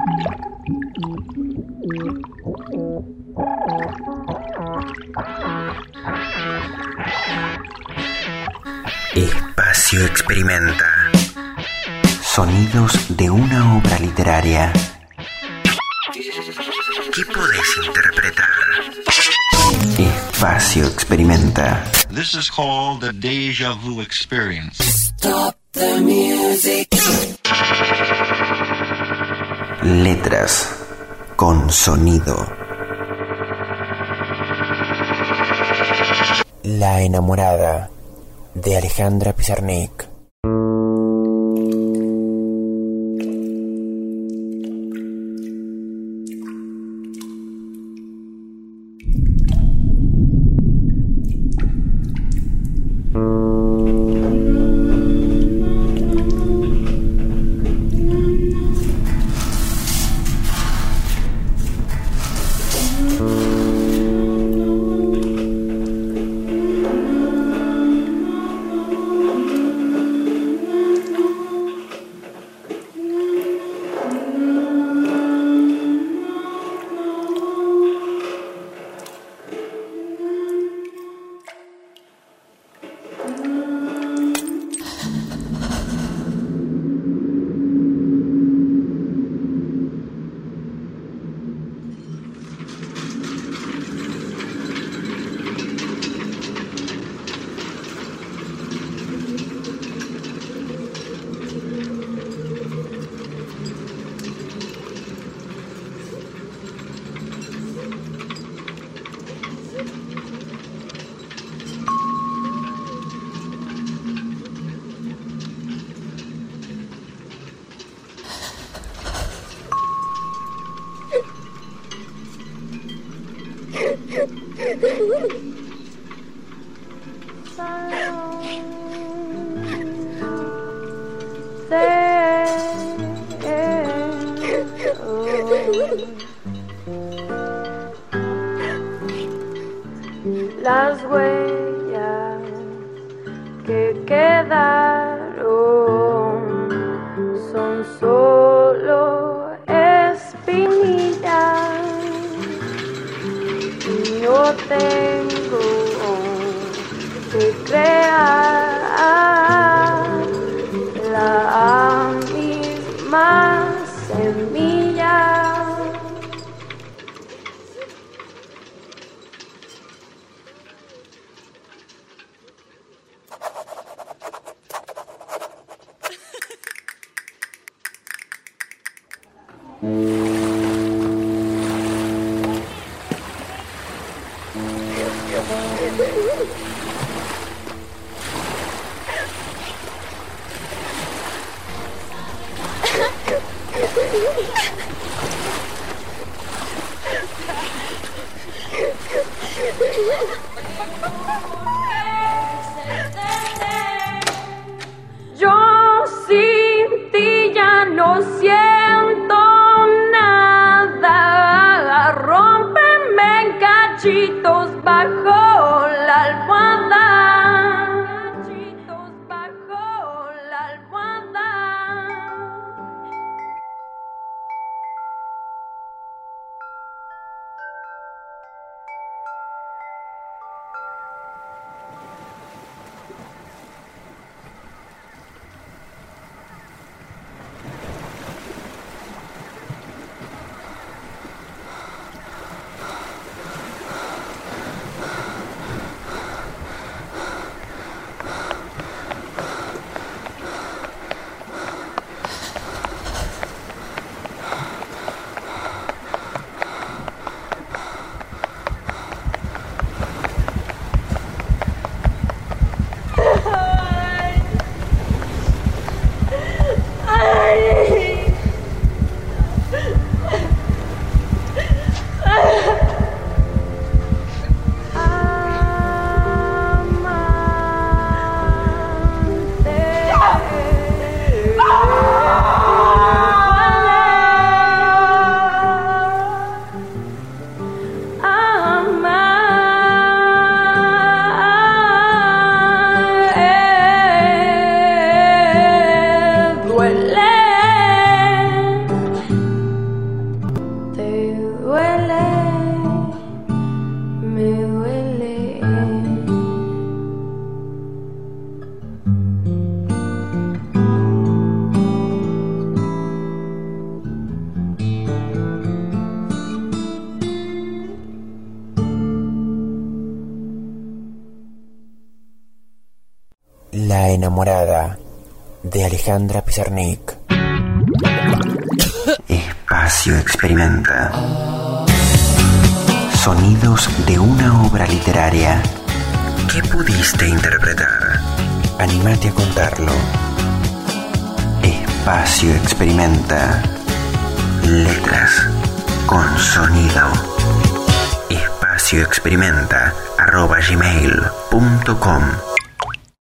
Espacio Experimenta. Sonidos de una obra literaria. ¿Qué podés interpretar? Espacio Experimenta. This is called the Deja Vu Experience. Stop the music. Letras con sonido. La enamorada de Alejandra Pizarnik. Las huellas que quedaron son solo espinillas y yo tengo que crear la misma semilla. Yo sin ti ya no siento nada. Rómpeme en cachitos bajo la almohada. Cachitos bajo la almohada. La enamorada de Alejandra Pizarnik. Espacio Experimenta. Sonidos de una obra literaria. ¿Qué pudiste interpretar? Anímate a contarlo. Espacio Experimenta. Letras con sonido. espacioexperimenta@gmail.com